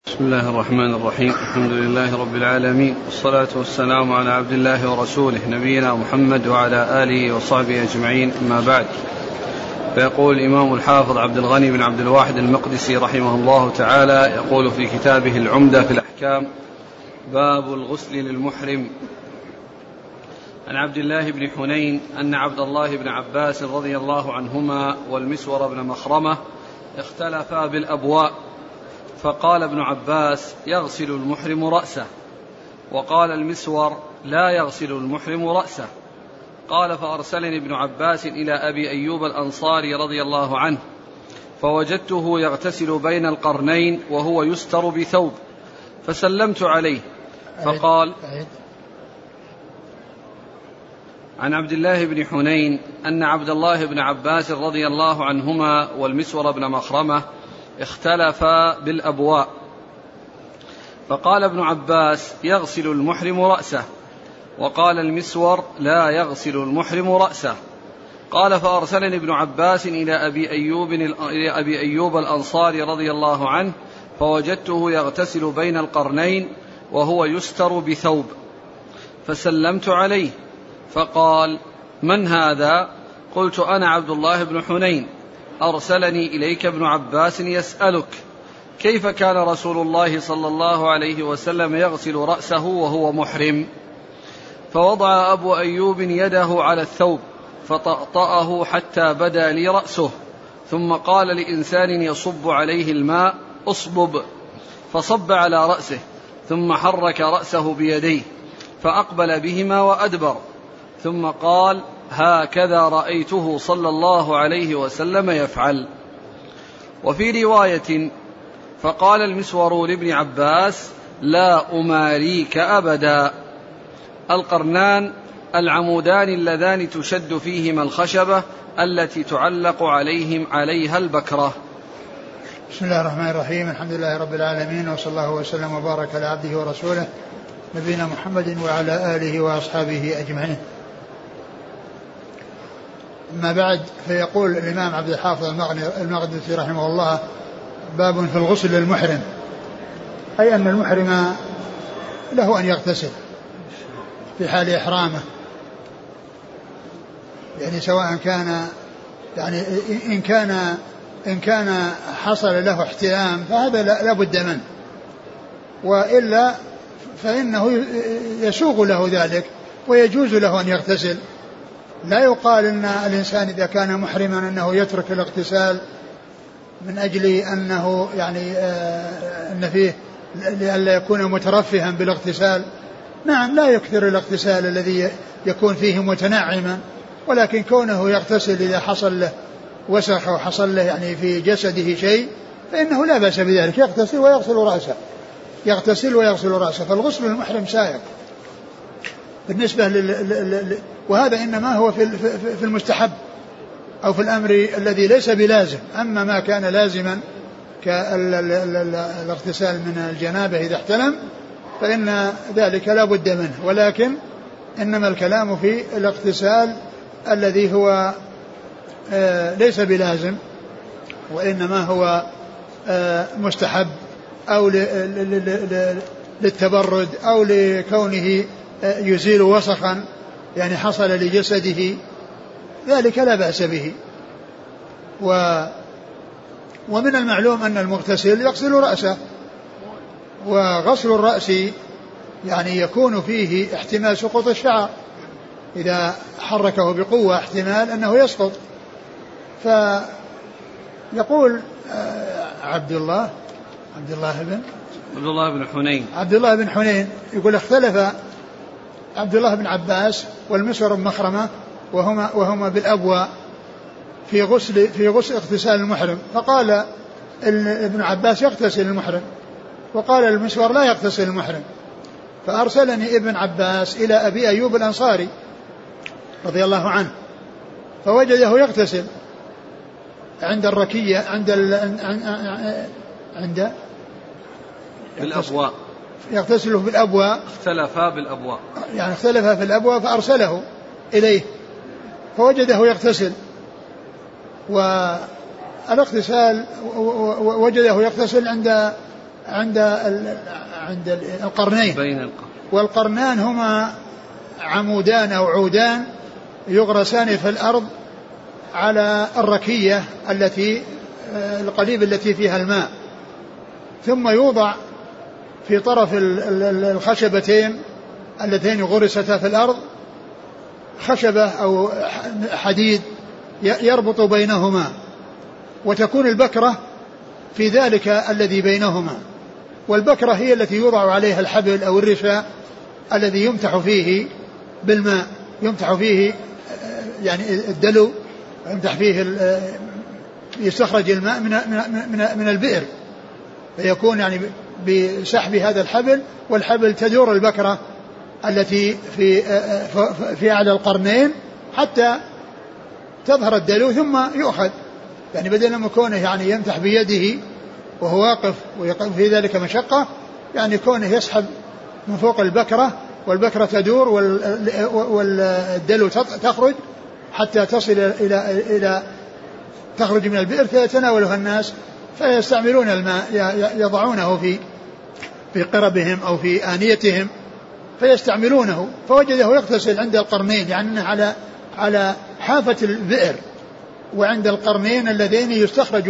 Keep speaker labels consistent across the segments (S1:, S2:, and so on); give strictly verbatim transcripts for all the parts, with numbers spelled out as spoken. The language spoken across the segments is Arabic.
S1: بسم الله الرحمن الرحيم. الحمد لله رب العالمين، والصلاة والسلام على عبد الله ورسوله نبينا محمد وعلى آله وصحبه أجمعين، أما بعد. فيقول الإمام الحافظ عبد الغني بن عبد الواحد المقدسي رحمه الله تعالى، يقول في كتابه العمدة في الأحكام: باب الغسل للمحرم. عن عبد الله بن حنين أن عبد الله بن عباس رضي الله عنهما والمسور بن مخرمة اختلفا بالأبواء، فقال ابن عباس: يغسل المحرم رأسه، وقال المسور: لا يغسل المحرم رأسه. قال: فأرسلني ابن عباس إلى أبي أيوب الأنصاري رضي الله عنه، فوجدته يغتسل بين القرنين وهو يستر بثوب، فسلمت عليه فقال: عن عبد الله بن حنين أن عبد الله بن عباس رضي الله عنهما والمسور بن مخرمة اختلفا بالأبواء، فقال ابن عباس: يغسل المحرم رأسه، وقال المسور: لا يغسل المحرم رأسه. قال: فأرسلني ابن عباس إلى أبي أيوب, إلى أبي أيوب الأنصاري رضي الله عنه، فوجدته يغتسل بين القرنين وهو يستر بثوب، فسلمت عليه فقال: من هذا؟ قلت: أنا عبد الله بن حنين، أرسلني إليك ابن عباس يسألك كيف كان رسول الله صلى الله عليه وسلم يغسل رأسه وهو محرم؟ فوضع أبو أيوب يده على الثوب فطأطأه حتى بدا لي رأسه، ثم قال لإنسان يصب عليه الماء: أصبب، فصب على رأسه، ثم حرك رأسه بيديه فأقبل بهما وأدبر، ثم قال: هكذا رأيته صلى الله عليه وسلم يفعل. وفي رواية: فقال المسور لابن عباس: لا أماريك أبدا. القرنان العمودان اللذان تشد فيهما الخشبة التي تعلق عليهم عليها البكرة.
S2: بسم الله الرحمن الرحيم. الحمد لله رب العالمين، وصلى الله وسلم وبارك على عبده ورسوله نبينا محمد وعلى آله وأصحابه أجمعين. أما بعد، فيقول الإمام عبد الحافظ المقدسي رحمه الله: باب في الغسل للمحرم، أي أن المحرم له أن يغتسل في حال إحرامه، يعني سواء كان يعني إن كان إن كان حصل له احتلام فهذا لا بد منه، وإلا فإنه يسوغ له ذلك ويجوز له أن يغتسل. لا يقال أن الإنسان إذا كان محرما أنه يترك الاغتسال من أجل أنه يعني آه أن فيه لئلا يكون مترفها بالاغتسال. نعم، لا يكثر الاغتسال الذي يكون فيه متنعما، ولكن كونه يغتسل إذا حصل له وسخ أو حصل له يعني في جسده شيء فإنه لا بأس بذلك، يغتسل ويغسل رأسه يغتسل ويغسل رأسه فالغسل للمحرم سائغ بالنسبة لل... وهذا إنما هو في في المستحب أو في الأمر الذي ليس بلازم. أما ما كان لازما كالاغتسال من الجنابة إذا احتلم فإن ذلك لا بد منه، ولكن إنما الكلام في الاغتسال الذي هو ليس بلازم، وإنما هو مستحب أو للتبرد أو لكونه يزيل وسخا يعني حصل لجسده، ذلك لا بأس به. و ومن المعلوم أن المغتسل يغسل رأسه، وغسل الرأس يعني يكون فيه احتمال سقوط الشعر، إذا حركه بقوة احتمال أنه يسقط. فيقول عبد الله عبد الله بن
S1: عبد الله بن حنين
S2: عبد الله بن حنين يقول: اختلف عبد الله بن عباس والمسور بن مخرمة وهما وهما بالأبواء في غسل في غسل اغتسال المحرم، فقال ابن عباس: يغتسل المحرم، وقال المسور: لا يغتسل المحرم. فأرسلني ابن عباس إلى أبي أيوب الأنصاري رضي الله عنه، فوجده يغتسل عند الركية عند ال... عند
S1: بالأبواء
S2: يغتسل في الأبواء
S1: اختلفا بالأبواء
S2: يعني اختلفا في الأبواء، فأرسله إليه فوجده يغتسل، والاغتسال وجده يغتسل عند عند عند القرنين.
S1: بين القرن.
S2: والقرنان هما عمودان أو عودان يغرسان في الأرض على الركية التي القليب التي فيها الماء، ثم يوضع في طرف الخشبتين اللتين غرستا في الأرض خشبة أو حديد يربط بينهما، وتكون البكرة في ذلك الذي بينهما. والبكرة هي التي يوضع عليها الحبل أو الرشاء الذي يمتح فيه بالماء، يمتح فيه يعني الدلو، يمتح فيه يستخرج الماء من من من البئر، فيكون يعني بسحب هذا الحبل، والحبل تدور البكرة التي في في أعلى القرنين حتى تظهر الدلو ثم يؤخذ. يعني بدل ما كونه يعني يمتح بيده وهو واقف ويقف في ذلك مشقة، يعني كونه يسحب من فوق البكرة والبكرة تدور والدلو تخرج حتى تصل إلى إلى تخرج من البئر فيتناولها الناس فيستعملون الماء، يضعونه في في قربهم أو في آنيتهم فيستعملونه. فوجده يغتسل عند القرنين، يعني على على حافة البئر وعند القرنين اللذين يستخرج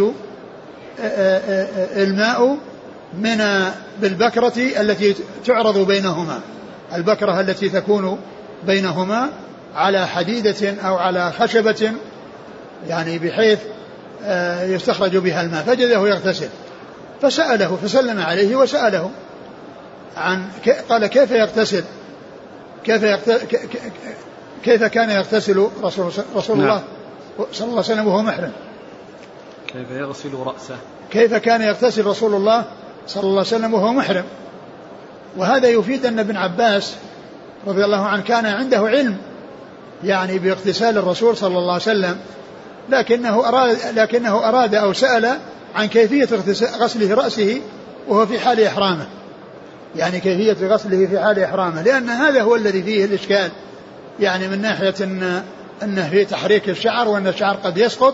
S2: الماء من بالبكرة التي تعرض بينهما، البكرة التي تكون بينهما على حديدة أو على خشبة، يعني بحيث يستخرج بها الماء. فجده يغتسل فسأله فسلم عليه وسأله عن قال كيف يغتسل كيف يغتسل كيف كان يغتسل رسول, رسول الله صلى الله عليه وسلم وهو محرم،
S1: كيف يغسل رأسه
S2: كيف كان يغتسل رسول الله صلى الله عليه وسلم وهو محرم. وهذا يفيد أن ابن عباس رضي الله عنه كان عنده علم يعني باغتسال الرسول صلى الله عليه وسلم، لكنه أراد, لكنه أراد أو سأل عن كيفية غسله رأسه وهو في حال إحرامه، يعني كيفية غسله في حال إحرامه، لأن هذا هو الذي فيه الإشكال، يعني من ناحية أن أنه في تحريك الشعر وأن الشعر قد يسقط،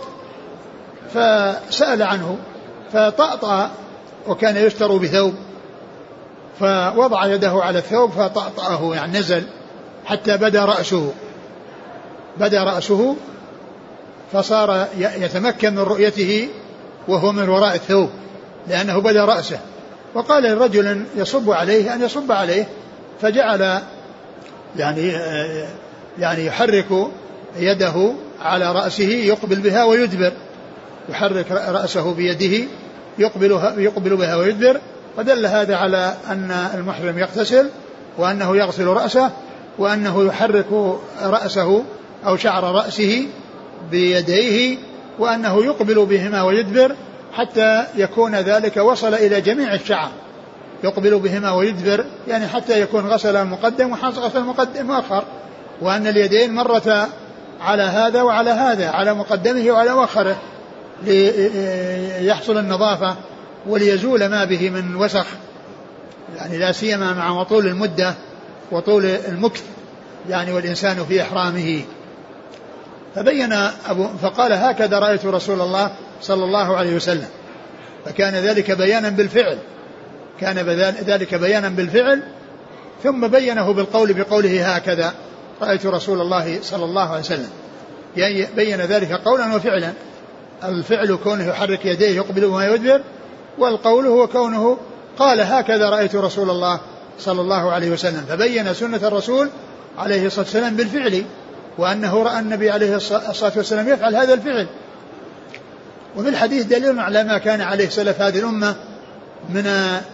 S2: فسأل عنه فطأطأ وكان يشتر بثوب فوضع يده على الثوب فطأطأه يعني نزل حتى بدا رأسه بدا رأسه فصار يتمكن من رؤيته وهو من وراء الثوب لأنه بدا رأسه. وقال للرجل يصب عليه أن يصب عليه، فجعل يعني يعني يحرك يده على رأسه يقبل بها ويدبر، يحرك رأسه بيده يقبل يقبل بها ويدبر. فدل هذا على أن المحرم يغتسل وأنه يغسل رأسه وأنه يحرك رأسه أو شعر رأسه بيديه وأنه يقبل بهما ويدبر حتى يكون ذلك وصل إلى جميع الشعر، يقبل بهما ويدبر يعني حتى يكون غسل المقدم وغسل المقدم مؤخر، وأن اليدين مرة على هذا وعلى هذا، على مقدمه وعلى مؤخره ليحصل النظافة وليزول ما به من وسخ، يعني لا سيما مع طول المدة وطول المكث يعني والإنسان في إحرامه. فبين أبو فقال هكذا رأيت رسول الله صلى الله عليه وسلم، فكان ذلك بيانا بالفعل، كان ذلك بيانا بالفعل ثم بينه بالقول بقوله هكذا رأيت رسول الله صلى الله عليه وسلم، يعني بين ذلك قولا وفعلا. الفعل كونه يحرك يديه يقبل وما يدبر، والقول هو كونه قال هكذا رأيت رسول الله صلى الله عليه وسلم، فبين سنة الرسول عليه الصلاة والسلام بالفعل، وأنه رأى النبي عليه الصلاة والسلام يفعل هذا الفعل. وفي الحديث دليل على ما كان عليه سلف هذه الأمة من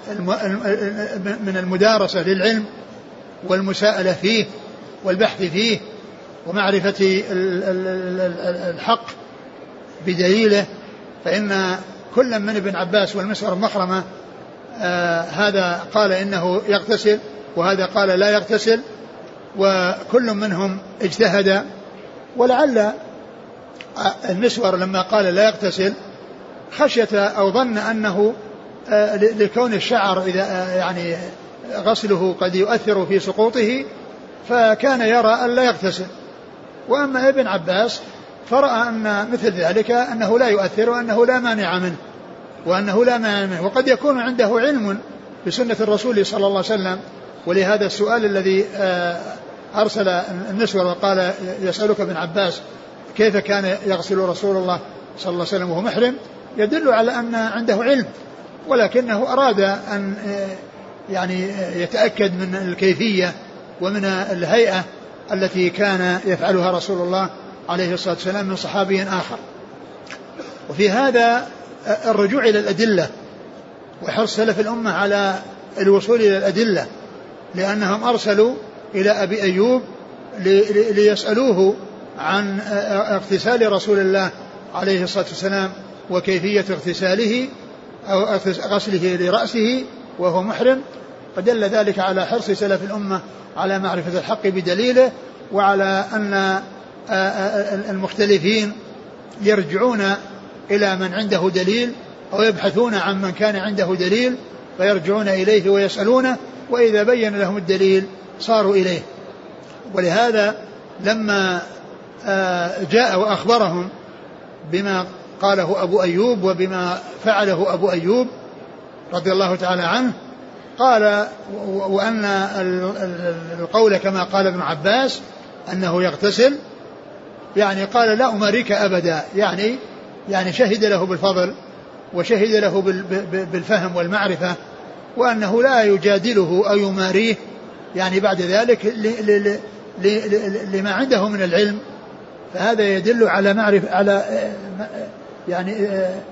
S2: من المدارسة للعلم والمساءلة فيه والبحث فيه ومعرفة الحق بدليله. فإن كل من ابن عباس والمسور مخرمة آه هذا قال إنه يغتسل وهذا قال لا يغتسل، وكل منهم اجتهد. ولعل المسور لما قال لا يغتسل خشية أو ظن أنه آه لكون الشعر إذا آه يعني غسله قد يؤثر في سقوطه، فكان يرى أن لا يغتسل. وأما ابن عباس فرأى أن مثل ذلك أنه لا يؤثر وأنه لا مانع منه، وأنه لا مانع منه. وقد يكون عنده علم بسنة الرسول صلى الله عليه وسلم، ولهذا السؤال الذي أرسل النسوة وقال يسألك ابن عباس كيف كان يغسل رسول الله صلى الله عليه وسلم وهو محرم يدل على أن عنده علم، ولكنه أراد أن يعني يتأكد من الكيفية ومن الهيئة التي كان يفعلها رسول الله عليه الصلاة والسلام من صحابي آخر. وفي هذا الرجوع إلى الأدلة وحرص سلف الأمة على الوصول إلى الأدلة، لأنهم أرسلوا إلى أبي أيوب ليسألوه عن اغتسال رسول الله عليه الصلاة والسلام وكيفية اغتساله أو غسله لرأسه وهو محرم، فدل ذلك على حرص سلف الأمة على معرفة الحق بدليله، وعلى أن المختلفين يرجعون إلى من عنده دليل أو يبحثون عن من كان عنده دليل فيرجعون إليه ويسألونه، وإذا بين لهم الدليل صاروا إليه. ولهذا لما جاء وأخبرهم بما قاله أبو أيوب وبما فعله أبو أيوب رضي الله تعالى عنه قال وأن القول كما قال ابن عباس أنه يغتسل، يعني قال لا أماريك أبدا، يعني يعني شهد له بالفضل وشهد له بالفهم والمعرفة، وأنه لا يجادله أو يماريه يعني بعد ذلك لما عنده من العلم. فهذا يدل على معرفة على يعني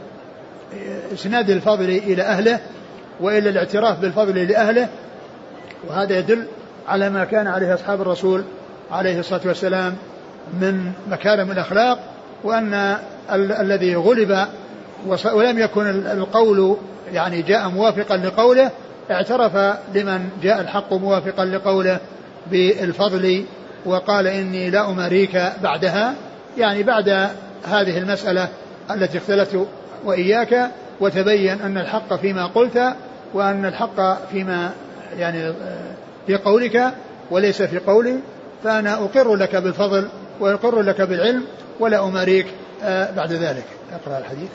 S2: إسناد الفضل إلى أهله وإلى الاعتراف بالفضل لأهله، وهذا يدل على ما كان عليه أصحاب الرسول عليه الصلاة والسلام من مكارم الأخلاق، وأن ال- الذي غلب ولم يكن القول يعني جاء موافقا لقوله اعترف لمن جاء الحق موافقا لقوله بالفضل وقال إني لا أماريك بعدها، يعني بعد هذه المسألة التي اختلت وإياك وتبين أن الحق فيما قلت وأن الحق فيما يعني في قولك وليس في قولي، فأنا أقر لك بالفضل وأقر لك بالعلم ولا أماريك بعد ذلك. أقرأ الحديث.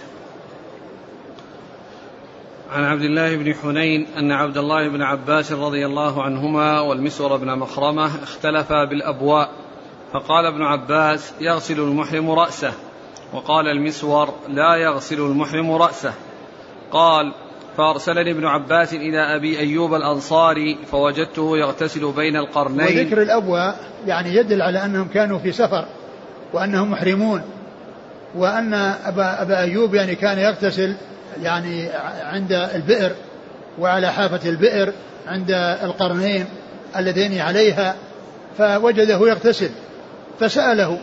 S1: عن عبد الله بن حنين أن عبد الله بن عباس رضي الله عنهما والمسور بن مخرمة اختلفا بالأبواء، فقال ابن عباس يغسل المحرم رأسه، وقال المسور لا يغسل المحرم رأسه. قال فأرسلني ابن عباس إلى أبي أيوب الأنصاري فوجدته يغتسل بين القرنين.
S2: وذكر الأبواء يعني يدل على أنهم كانوا في سفر وأنهم محرمون، وأن أبا, أبا أيوب يعني كان يغتسل يعني عند البئر وعلى حافة البئر عند القرنين اللذين عليها، فوجده يغتسل فسأله.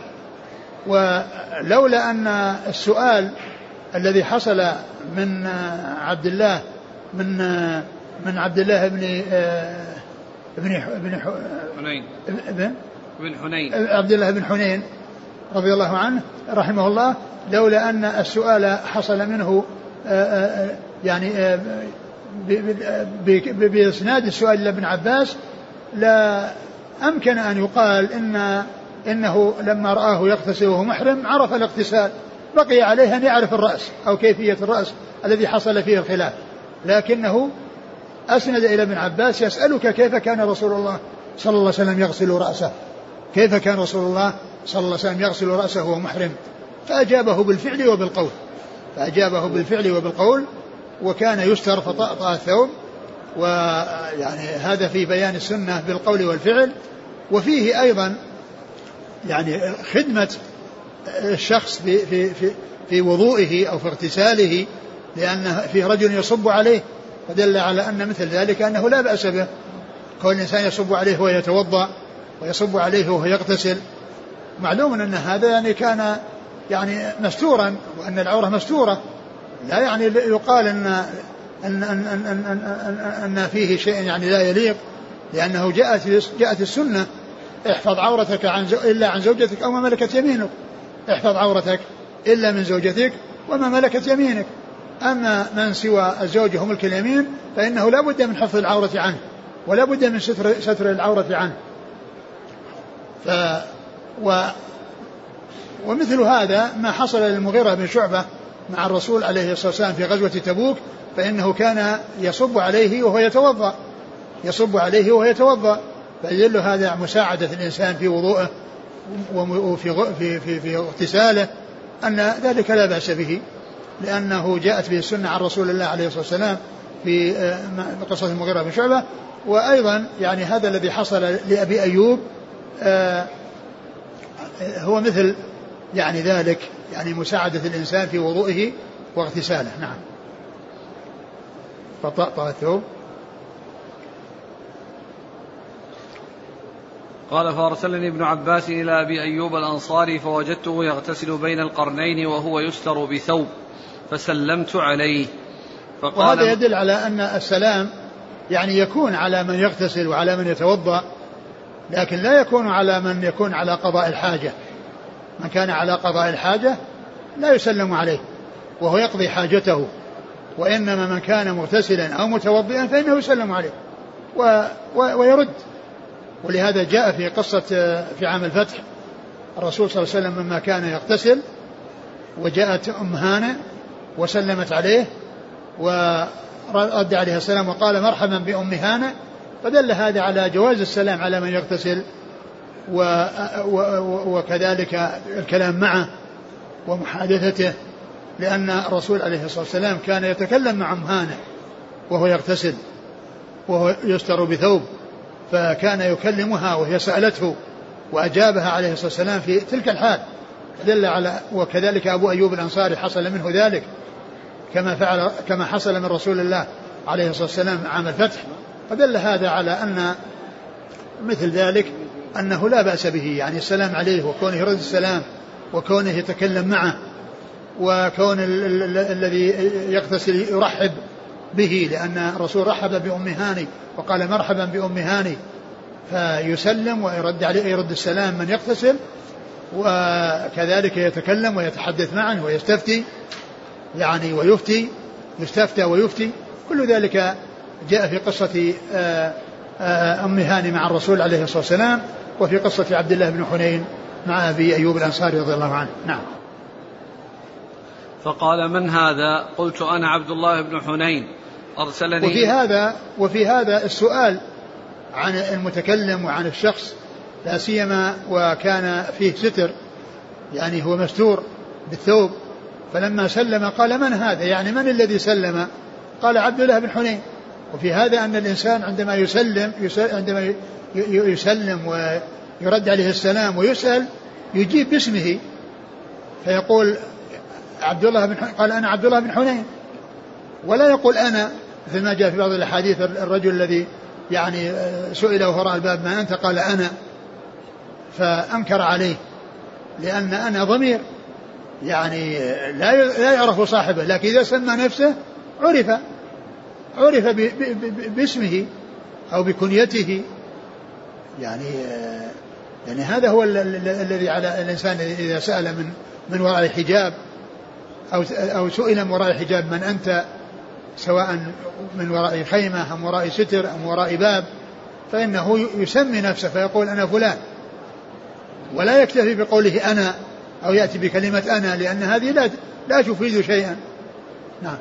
S2: ولولا أن السؤال الذي حصل من عبد الله من من عبد الله بن ابن ابن
S1: حنين
S2: ابن
S1: بن حنين
S2: عبد الله بن حنين رضي الله عنه رحمه الله، لولا أن السؤال حصل منه يعني بإسناد السؤال لابن عباس لا أمكن أن يقال إن إنه لما رآه يغتسل وهو محرم عرف الاغتسال، بقي عليه أن يعرف الرأس أو كيفية الرأس الذي حصل فيه الخلاف، لكنه أسند إلى ابن عباس يسألك كيف كان رسول الله صلى الله عليه وسلم يغسل رأسه، كيف كان رسول الله صلى الله عليه وسلم يغسل رأسه وهو محرم، فأجابه بالفعل وبالقول فأجابه بالفعل وبالقول وكان يستر فطأطأ الثوب. ويعني هذا في بيان السنة بالقول والفعل. وفيه أيضا يعني خدمة الشخص في, في, في, في وضوئه أو في اغتساله، لأن فيه رجل يصب عليه، فدل على أن مثل ذلك أنه لا بأس به، كون الإنسان يصب عليه وهو يتوضأ ويصب عليه وهو يغتسل، معلوم أن هذا يعني كان يعني مستورا وأن العورة مستورة، لا يعني يقال أن أن, أن, أن, أن, أن, أن فيه شيء يعني لا يليق، لأنه جاءت, جاءت السنة احفظ عورتك عن زو... إلا عن زوجتك أو ما ملكت يمينك، احفظ عورتك إلا من زوجتك وما ملكت يمينك، أما من سوى الزوج هم ملك اليمين فإنه لا بد من حفظ العورة عنه ولا بد من ستر, ستر العورة عنه. ف... و... ومثل هذا ما حصل للمغيرة بن شعبة مع الرسول عليه الصلاة والسلام في غزوة تبوك فإنه كان يصب عليه وهو يتوضأ يصب عليه وهو يتوضأ فيدل هذا مساعدة الإنسان في وضوءه وفي في في في اغتساله أن ذلك لا بأس به، لأنه جاءت به السنة عن رسول الله عليه الصلاة والسلام في قصة المغيرة بن شعبة. وأيضا يعني هذا الذي حصل لأبي أيوب هو مثل يعني ذلك، يعني مساعدة الإنسان في وضوئه واغتساله. نعم. فطأطأ الثوب.
S1: قال فأرسلني ابن عباس إلى أبي أيوب الأنصاري فوجدته يغتسل بين القرنين وهو يستر بثوب فسلمت عليه فقال.
S2: وهذا يدل على أن السلام يعني يكون على من يغتسل وعلى من يتوضأ، لكن لا يكون على من يكون على قضاء الحاجة. من كان على قضاء الحاجة لا يسلم عليه وهو يقضي حاجته، وإنما من كان مغتسلا أو متوضئا فإنه يسلم عليه و... و... ويرد. ولهذا جاء في قصة في عام الفتح الرسول صلى الله عليه وسلم لما كان يغتسل وجاءت أم هانة وسلمت عليه ورد عليها السلام وقال مرحبا بأم هانة، فدل هذا على جواز السلام على من يغتسل و... و... وكذلك الكلام معه ومحادثته، لأن الرسول عليه الصلاة والسلام كان يتكلم مع أم هانة وهو يغتسل وهو يستر بثوب، فكان يكلمها وهي سألته وأجابها عليه الصلاة والسلام في تلك الحال دل على. وكذلك أبو أيوب الأنصاري حصل منه ذلك كما فعل كما حصل من رسول الله عليه الصلاة والسلام عام الفتح، فدل هذا على أن مثل ذلك أنه لا بأس به، يعني السلام عليه وكونه يرد السلام وكونه يتكلم معه وكون الذي يغتسل يرحب به، لأن الرسول رحب بأم هاني وقال مرحبا بأم هاني، فيسلم ويرد عليه يرد السلام من يغتسل، وكذلك يتكلم ويتحدث معه ويستفتي يعني ويفتي يستفتى ويفتي. كل ذلك جاء في قصة أم هاني مع الرسول عليه الصلاة والسلام وفي قصة عبد الله بن حنين مع أبي أيوب الأنصاري رضي الله عنه. نعم.
S1: فقال من هذا؟ قلت أنا عبد الله بن حنين أرسلني.
S2: وفي هذا وفي هذا السؤال عن المتكلم وعن الشخص، لا سيما وكان فيه ستر يعني هو مستور بالثوب، فلما سلم قال من هذا؟ يعني من الذي سلم؟ قال عبد الله بن حنين. وفي هذا أن الإنسان عندما يسلم عندما يسلم ويرد عليه السلام ويسأل يجيب باسمه فيقول عبد الله بن حنين، قال أنا عبد الله بن حنين، ولا يقول أنا مثل ما جاء في بعض الأحاديث الرجل الذي يعني سئل وراء الباب ما أنت قال أنا، فأنكر عليه لأن أنا ضمير يعني لا لا يعرف صاحبه، لكن إذا سمى نفسه عرف عرف باسمه أو بكنيته، يعني يعني هذا هو الذي على الإنسان إذا سأل من من وراء حجاب أو أو سئل من وراء حجاب من أنت، سواء من وراء خيمة أم وراء ستر أم وراء باب، فإنه يسمي نفسه فيقول أنا فلان، ولا يكتفي بقوله أنا أو يأتي بكلمة أنا، لأن هذه لا لا تفيد شيئا. نعم.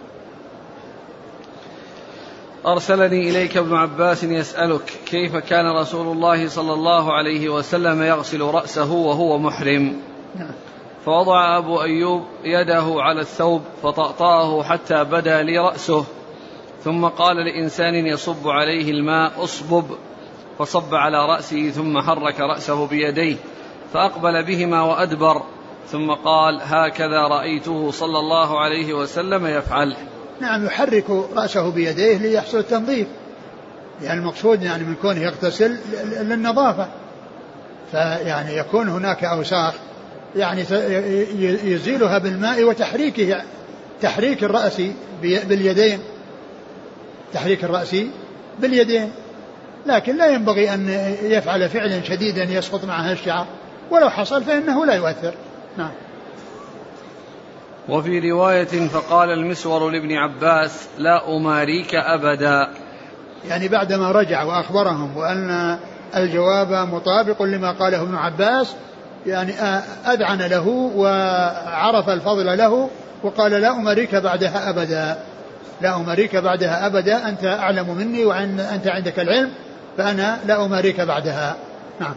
S1: أرسلني إليك ابن عباس يسألك كيف كان رسول الله صلى الله عليه وسلم يغسل رأسه وهو محرم.
S2: نعم.
S1: فوضع أبو أيوب يده على الثوب فطأطأه حتى بدا لي رأسه، ثم قال لإنسان يصب عليه الماء اصبب، فصب على رأسه ثم حرك رأسه بيديه فأقبل بهما وأدبر، ثم قال هكذا رأيته صلى الله عليه وسلم يفعل.
S2: نعم، يحرك رأسه بيديه ليحصل التنظيف، يعني المقصود يعني من كونه يغتسل للنظافة، فيعني يكون هناك أوساخ يعني يزيلها بالماء وتحريكه، تحريك الرأس باليدين، تحريك الرأس باليدين، لكن لا ينبغي أن يفعل فعلا شديدا يسقط معها الشعر، ولو حصل فإنه لا يؤثر. نعم.
S1: وفي رواية فقال المسور لابن عباس لا أماريك أبدا،
S2: يعني بعدما رجع وأخبرهم وأن الجواب مطابق لما قاله ابن عباس، يعني أذعن له وعرف الفضل له وقال لا أمريك بعدها أبدا، لا أمريك بعدها أبدا، أنت أعلم مني وأنت عندك العلم، فأنا لا أمريك بعدها. نعم.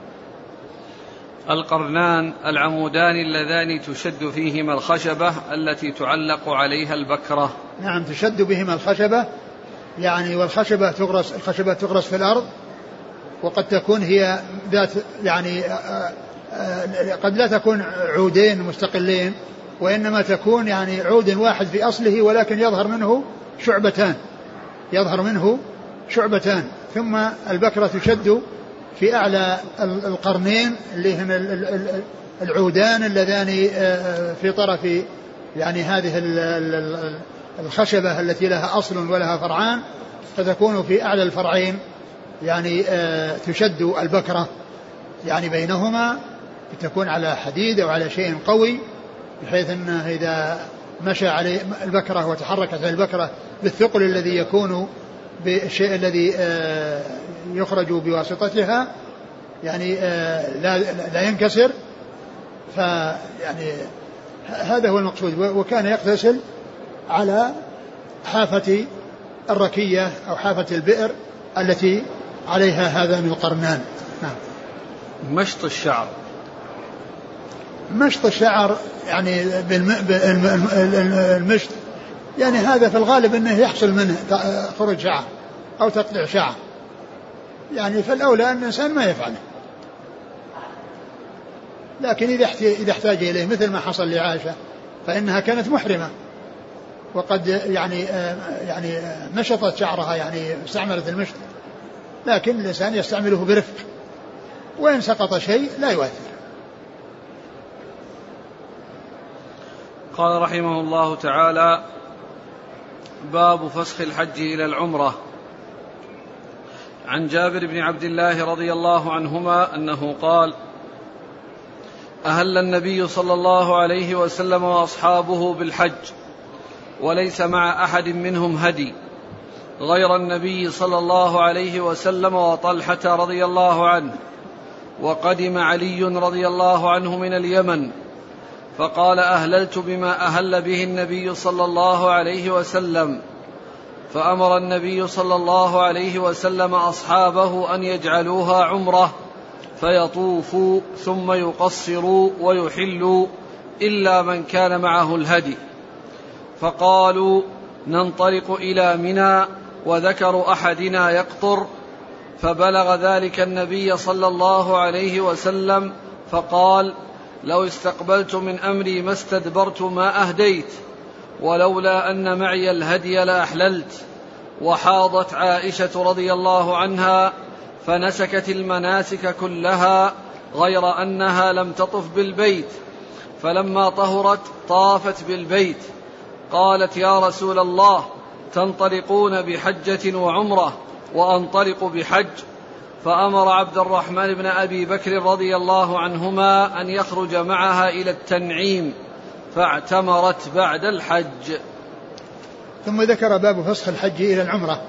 S1: القرنان العمودان اللذان تشد فيهما الخشبة التي تعلق عليها البكرة.
S2: نعم، تشد بهما الخشبة، يعني والخشبة تغرس، الخشبة تغرس في الأرض، وقد تكون هي ذات يعني قد لا تكون عودين مستقلين، وإنما تكون يعني عود واحد في أصله، ولكن يظهر منه شعبتان، يظهر منه شعبتان. ثم البكرة تشد في أعلى القرنين اللي هن العودان اللذان في طرف يعني هذه الخشبة التي لها أصل ولها فرعان، فتكون في أعلى الفرعين يعني تشد البكرة، يعني بينهما تكون على حديد أو على شيء قوي، بحيث أنه إذا مشى عليه البكرة وتحركت على البكرة بالثقل الذي يكون بالشيء الذي يخرج بواسطتها يعني لا, لا ينكسر. فيعني هذا هو المقصود. وكان يغتسل على حافة الركية أو حافة البئر التي عليها هذان القرنان. نعم.
S1: مشط الشعر،
S2: مشط الشعر يعني بالمشط يعني هذا في الغالب أنه يحصل منه خروج شعر أو تقطيع شعر، يعني فالأولى أن الإنسان ما يفعله، لكن إذا احتاج إليه مثل ما حصل لعائشة فإنها كانت محرمة وقد يعني يعني مشطت شعرها، يعني استعملت المشط، لكن الإنسان يستعمله برفق، وإن سقط شيء لا يؤثر.
S1: قال رحمه الله تعالى: باب فسخ الحج إلى العمرة. عن جابر بن عبد الله رضي الله عنهما أنه قال: أهل النبي صلى الله عليه وسلم وأصحابه بالحج وليس مع أحد منهم هدي غير النبي صلى الله عليه وسلم وطلحة رضي الله عنه، وقدم علي رضي الله عنه من اليمن فقال: أهللت بما أهل به النبي صلى الله عليه وسلم، فأمر النبي صلى الله عليه وسلم أصحابه أن يجعلوها عمرة فيطوفوا ثم يقصروا ويحلوا إلا من كان معه الهدي، فقالوا: ننطلق إلى منى، وذكر أحدنا يقطر، فبلغ ذلك النبي صلى الله عليه وسلم فقال: لو استقبلت من أمري ما استدبرت ما أهديت، ولولا أن معي الهدي لأحللت. وحاضت عائشة رضي الله عنها فنسكت المناسك كلها غير أنها لم تطف بالبيت، فلما طهرت طافت بالبيت. قالت: يا رسول الله، تنطلقون بحجة وعمرة وأنطلق بحج؟ فأمر عبد الرحمن بن أبي بكر رضي الله عنهما أن يخرج معها إلى التنعيم، فاعتمرت بعد الحج.
S2: ثم ذكر باب فسخ الحج إلى العمرة.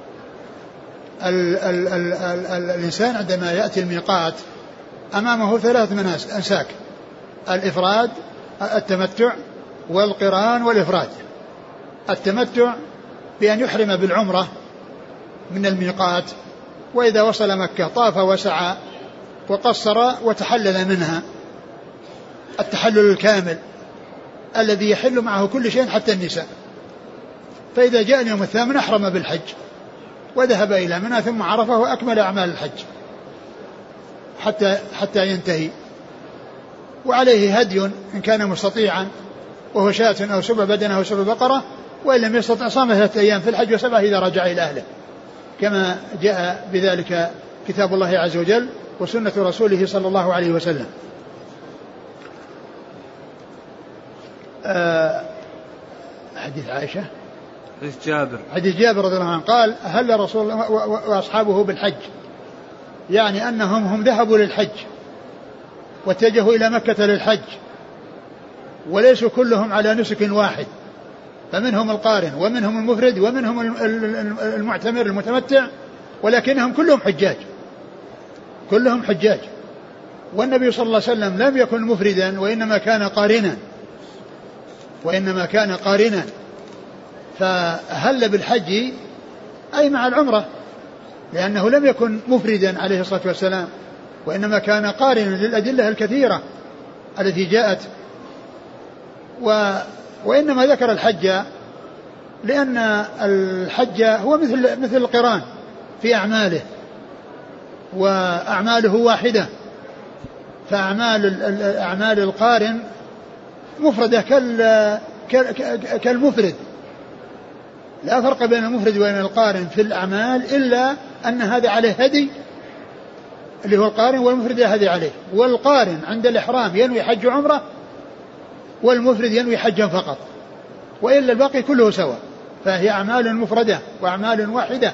S2: ال ال ال ال ال الإنسان عندما يأتي الميقات أمامه ثلاث مناسك أنساك: الإفراد، التمتع، والقران والإفراد. التمتع بأن يحرم بالعمرة من الميقات، وإذا وصل مكة طاف وسعى وقصر وتحلل منها التحلل الكامل الذي يحل معه كل شيء حتى النساء. فإذا جاء اليوم الثامن أحرم بالحج وذهب إلى منى ثم عرفه وأكمل أعمال الحج حتى حتى ينتهي. وعليه هدي إن كان مستطيعا، وهو شاة أو سبع بدنه أو سبع بقرة، وإن لم يستطع صام ثلاثة أيام في الحج وسبعة إذا رجع إلى أهله، كما جاء بذلك كتاب الله عز وجل وسنة رسوله صلى الله عليه وسلم. أه حديث عائشة،
S1: حديث جابر
S2: حديث جابر رضي الله عنه قال: أهل رسول الله وأصحابه بالحج، يعني أنهم هم ذهبوا للحج واتجهوا إلى مكة للحج، وليسوا كلهم على نسك واحد، فمنهم القارن ومنهم المفرد ومنهم المعتمر المتمتع، ولكنهم كلهم حجاج، كلهم حجاج. والنبي صلى الله عليه وسلم لم يكن مفردا وإنما كان قارنا، وإنما كان قارنا، فهل بالحج أي مع العمرة، لأنه لم يكن مفردا عليه الصلاة والسلام، وإنما كان قارنا للأدلة الكثيرة التي جاءت. و وإنما ذكر الحج لأن الحج هو مثل مثل القران في أعماله، وأعماله واحدة، فأعمال أعمال القارن مفردة كالمفرد، لا فرق بين المفرد وبين القارن في الأعمال إلا أن هذا عليه هدي اللي هو القارن، والمفرد هدي عليه. والقارن عند الإحرام ينوي حج عمره، والمفرد ينوي حجا فقط، وإلا الباقي كله سواء، فهي أعمال مفردة وأعمال واحدة.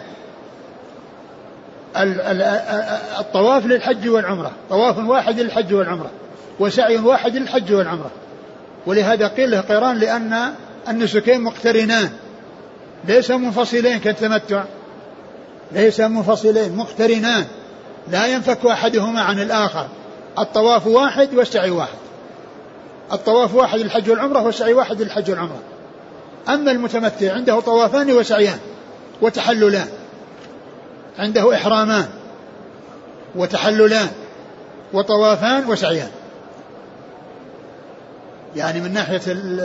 S2: الطواف للحج والعمرة طواف واحد للحج والعمرة، وسعي واحد للحج والعمرة، ولهذا قيل له قران لأن النسكين مقترنان ليس منفصلين كالتمتع، ليس منفصلين مقترنان لا ينفك أحدهما عن الآخر. الطواف واحد والسعي واحد، الطواف واحد للحج والعمرة والسعي واحد للحج والعمرة. أما المتمتع عنده طوافان وسعيان وتحللان، عنده إحرامان وتحللان وطوافان وسعيان، يعني من ناحية